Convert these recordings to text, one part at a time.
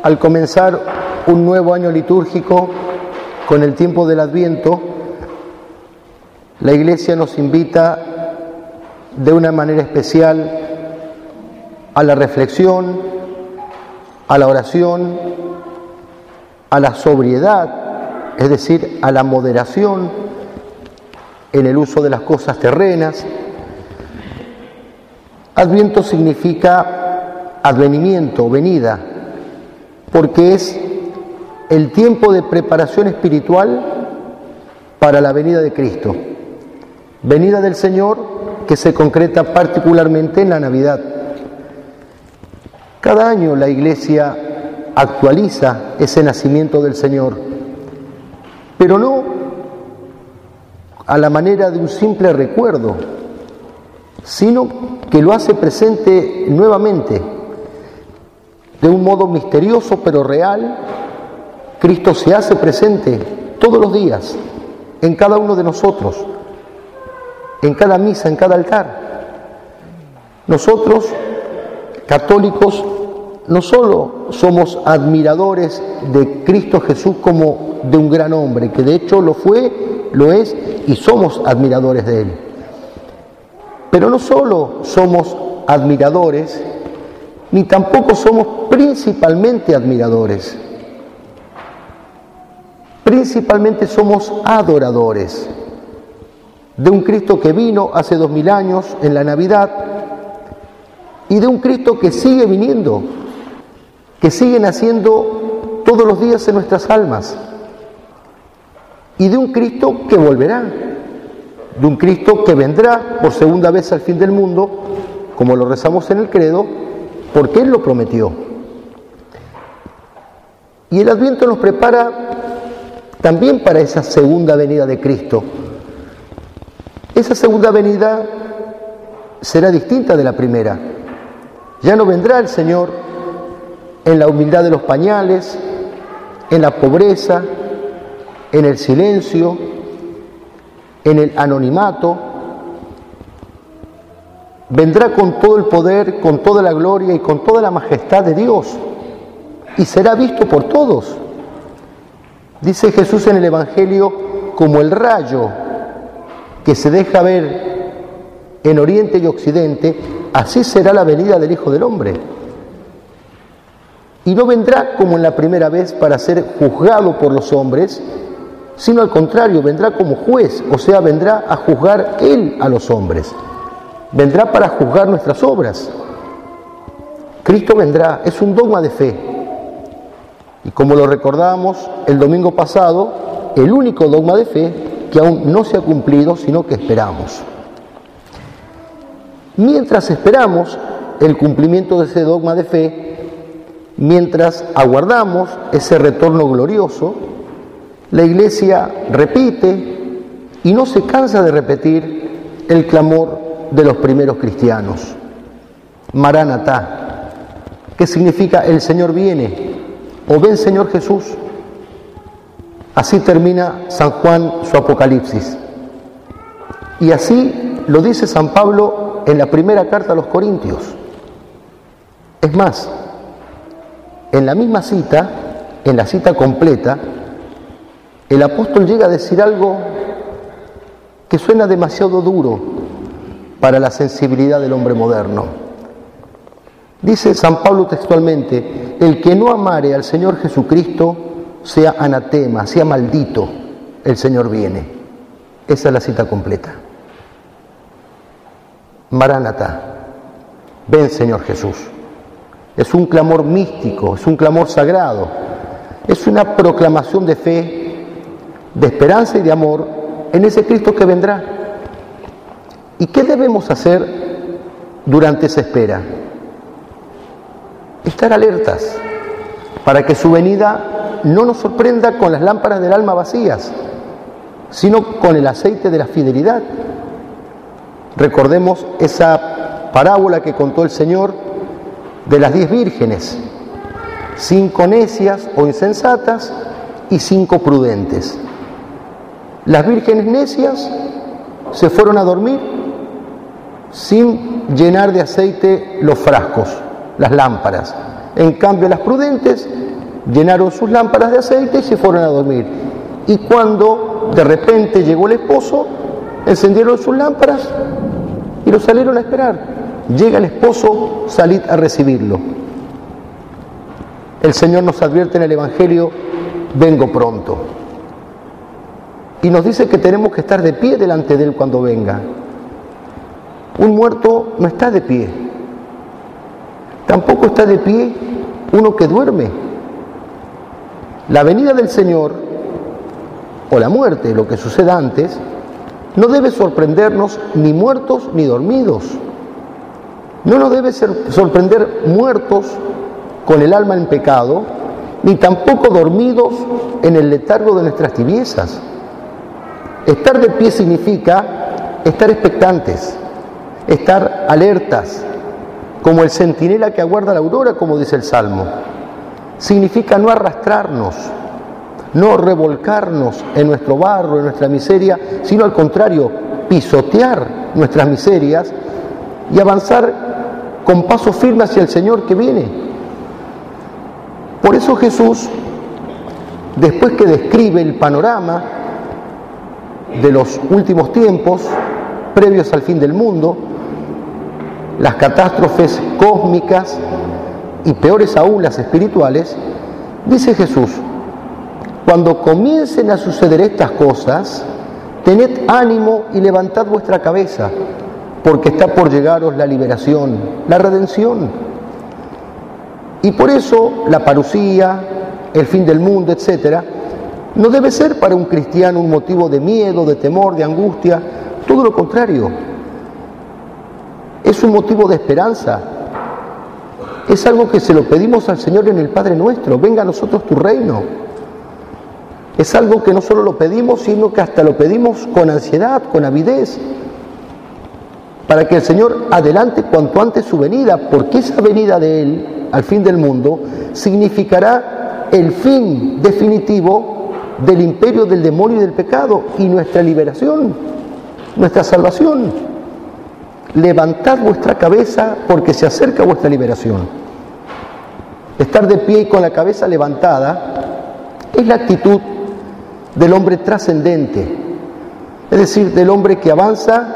al comenzar un nuevo año litúrgico con el tiempo del Adviento, la Iglesia nos invita de una manera especial a la reflexión, a la oración, a la sobriedad, es decir, a la moderación en el uso de las cosas terrenas. Adviento significa advenimiento, venida, porque es el tiempo de preparación espiritual para la venida de Cristo, venida del Señor que se concreta particularmente en la Navidad. Cada año la Iglesia actualiza ese nacimiento del Señor, pero no a la manera de un simple recuerdo, sino que lo hace presente nuevamente, de un modo misterioso pero real. Cristo se hace presente todos los días, en cada uno de nosotros, en cada misa, en cada altar. Nosotros, católicos, no solo somos admiradores de Cristo Jesús como de un gran hombre, que de hecho lo fue, lo es, y somos admiradores de Él. Pero no solo somos admiradores, ni tampoco somos principalmente admiradores. Principalmente somos adoradores de un Cristo que vino hace 2000 años en la Navidad y de un Cristo que sigue viniendo, que sigue naciendo todos los días en nuestras almas, y de un Cristo que volverá, de un Cristo que vendrá por segunda vez al fin del mundo, como lo rezamos en el credo, porque Él lo prometió. Y el Adviento nos prepara también para esa segunda venida de Cristo. Esa segunda venida será distinta de la primera. Ya no vendrá el Señor en la humildad de los pañales, en la pobreza, en el silencio, en el anonimato. Vendrá con todo el poder, con toda la gloria y con toda la majestad de Dios, y será visto por todos. Dice Jesús en el Evangelio, como el rayo que se deja ver en Oriente y Occidente, así será la venida del Hijo del Hombre. Y no vendrá como en la primera vez para ser juzgado por los hombres, sino al contrario, vendrá como juez, o sea, vendrá a juzgar Él a los hombres. Vendrá para juzgar nuestras obras. Cristo vendrá, es un dogma de fe. Y como lo recordamos el domingo pasado, el único dogma de fe que aún no se ha cumplido, sino que esperamos. Mientras esperamos el cumplimiento de ese dogma de fe, mientras aguardamos ese retorno glorioso, la Iglesia repite y no se cansa de repetir el clamor de los primeros cristianos. Maránatá, que significa el Señor viene, o ven Señor Jesús. Así termina San Juan su Apocalipsis. Y así lo dice San Pablo en la primera carta a los Corintios. Es más, en la misma cita, en la cita completa, el apóstol llega a decir algo que suena demasiado duro para la sensibilidad del hombre moderno. Dice San Pablo textualmente: el que no amare al Señor Jesucristo sea anatema, sea maldito, el Señor viene. Esa es la cita completa. Maránata, ven Señor Jesús. Es un clamor místico, es un clamor sagrado, es una proclamación de fe, de esperanza y de amor en ese Cristo que vendrá. ¿Y qué debemos hacer durante esa espera? Estar alertas para que su venida no nos sorprenda con las lámparas del alma vacías, sino con el aceite de la fidelidad. Recordemos esa parábola que contó el Señor de las 10 vírgenes, 5 necias o insensatas y 5 prudentes. Las vírgenes necias se fueron a dormir sin llenar de aceite los frascos, las lámparas. En cambio, las prudentes llenaron sus lámparas de aceite y se fueron a dormir. Y cuando de repente llegó el esposo, encendieron sus lámparas y lo salieron a esperar. Llega el esposo, salid a recibirlo. El Señor nos advierte en el Evangelio, vengo pronto. Y nos dice que tenemos que estar de pie delante de Él cuando venga. Un muerto no está de pie. Tampoco está de pie uno que duerme. La venida del Señor, o la muerte, lo que suceda antes, no debe sorprendernos ni muertos ni dormidos. No nos debe sorprender muertos con el alma en pecado, ni tampoco dormidos en el letargo de nuestras tibiezas. Estar de pie significa estar expectantes, estar alertas, como el centinela que aguarda la aurora, como dice el Salmo. Significa no arrastrarnos, no revolcarnos en nuestro barro, en nuestra miseria, sino al contrario, pisotear nuestras miserias y avanzar con paso firme hacia el Señor que viene. Por eso Jesús, después que describe el panorama de los últimos tiempos, previos al fin del mundo, las catástrofes cósmicas y peores aún las espirituales, dice Jesús: cuando comiencen a suceder estas cosas, tened ánimo y levantad vuestra cabeza, porque está por llegaros la liberación, la redención. Y por eso la parusía, el fin del mundo, etc., no debe ser para un cristiano un motivo de miedo, de temor, de angustia, todo lo contrario. Es un motivo de esperanza. Es algo que se lo pedimos al Señor en el Padre Nuestro: venga a nosotros tu reino. Es algo que no solo lo pedimos, sino que hasta lo pedimos con ansiedad, con avidez, para que el Señor adelante cuanto antes su venida, porque esa venida de Él al fin del mundo significará el fin definitivo del imperio del demonio y del pecado y nuestra liberación, nuestra salvación. Levantad vuestra cabeza porque se acerca vuestra liberación. Estar de pie y con la cabeza levantada es la actitud del hombre trascendente, es decir, del hombre que avanza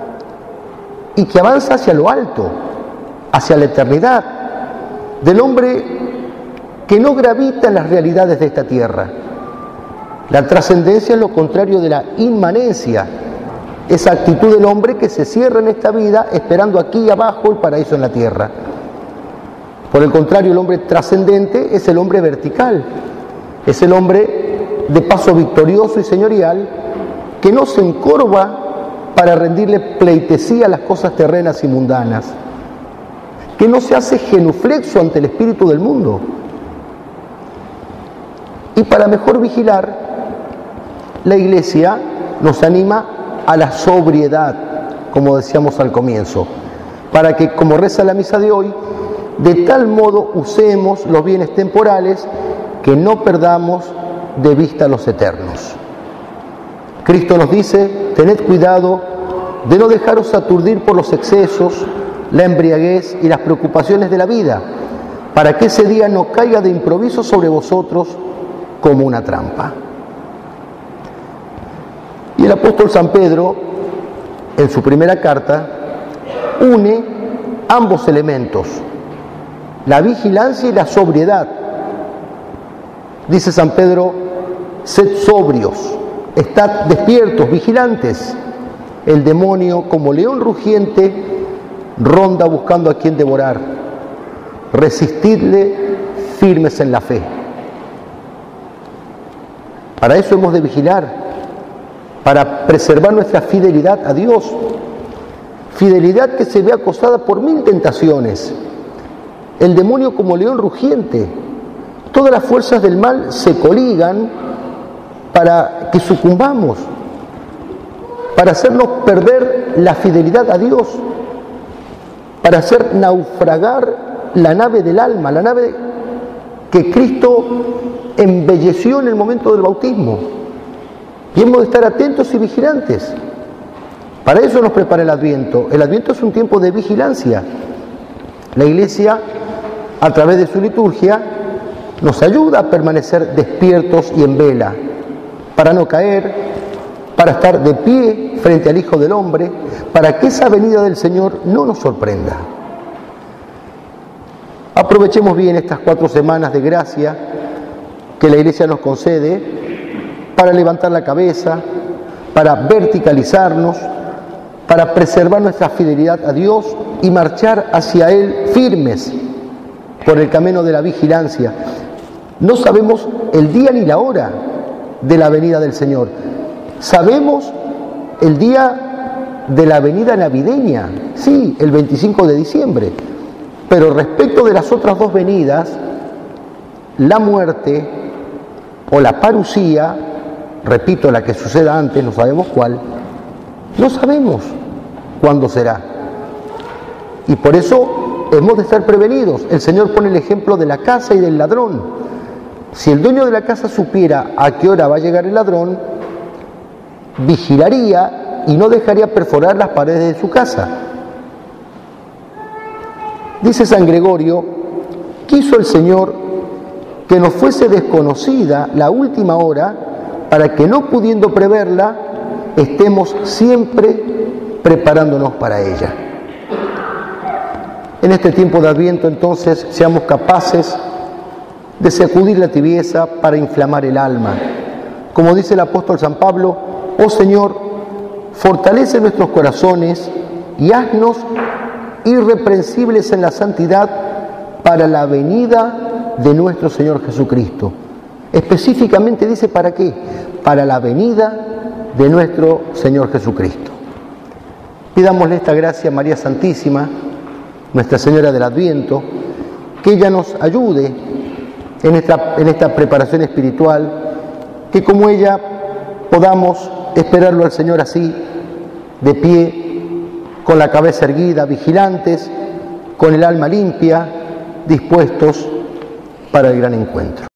y que avanza hacia lo alto, hacia la eternidad, del hombre que no gravita en las realidades de esta tierra. La trascendencia es lo contrario de la inmanencia, esa actitud del hombre que se cierra en esta vida esperando aquí abajo el paraíso en la tierra. Por el contrario, el hombre trascendente es el hombre vertical, es el hombre de paso victorioso y señorial que no se encorva para rendirle pleitesía a las cosas terrenas y mundanas, que no se hace genuflexo ante el espíritu del mundo. Y para mejor vigilar, la Iglesia nos anima a la sobriedad, como decíamos al comienzo, para que, como reza la misa de hoy, de tal modo usemos los bienes temporales que no perdamos de vista los eternos. Cristo nos dice: tened cuidado de no dejaros aturdir por los excesos, la embriaguez y las preocupaciones de la vida, para que ese día no caiga de improviso sobre vosotros como una trampa. Y el apóstol San Pedro, en su primera carta, une ambos elementos, la vigilancia y la sobriedad. Dice San Pedro: sed sobrios, estad despiertos, vigilantes. El demonio, como león rugiente, ronda buscando a quien devorar. Resistidle firmes en la fe. Para eso hemos de vigilar, para preservar nuestra fidelidad a Dios. Fidelidad que se ve acosada por 1000 tentaciones. El demonio, como león rugiente, todas las fuerzas del mal se coligan para que sucumbamos, para hacernos perder la fidelidad a Dios, para hacer naufragar la nave del alma, la nave que Cristo embelleció en el momento del bautismo. Y hemos de estar atentos y vigilantes. Para eso nos prepara el Adviento. El Adviento es un tiempo de vigilancia. La Iglesia, a través de su liturgia, nos ayuda a permanecer despiertos y en vela, para no caer, para estar de pie frente al Hijo del Hombre, para que esa venida del Señor no nos sorprenda. Aprovechemos bien estas 4 semanas de gracia que la Iglesia nos concede para levantar la cabeza, para verticalizarnos, para preservar nuestra fidelidad a Dios y marchar hacia Él firmes por el camino de la vigilancia. No sabemos el día ni la hora de la venida del Señor. Sabemos el día de la venida navideña, sí, el 25 de diciembre. Pero respecto de las otras 2 venidas, la muerte o la parusía, repito, la que suceda antes, no sabemos cuál, no sabemos cuándo será. Y por eso hemos de estar prevenidos. El Señor pone el ejemplo de la casa y del ladrón. Si el dueño de la casa supiera a qué hora va a llegar el ladrón, vigilaría y no dejaría perforar las paredes de su casa. Dice San Gregorio, quiso el Señor que nos fuese desconocida la última hora para que no pudiendo preverla, estemos siempre preparándonos para ella. En este tiempo de Adviento, entonces, seamos capaces de sacudir la tibieza para inflamar el alma. Como dice el apóstol San Pablo, oh Señor, fortalece nuestros corazones y haznos irreprensibles en la santidad para la venida de nuestro Señor Jesucristo. Específicamente dice ¿para qué? Para la venida de nuestro Señor Jesucristo. Pidámosle esta gracia a María Santísima, Nuestra Señora del Adviento, que ella nos ayude en esta preparación espiritual, que como ella podamos esperarlo al Señor así, de pie, con la cabeza erguida, vigilantes, con el alma limpia, dispuestos para el gran encuentro.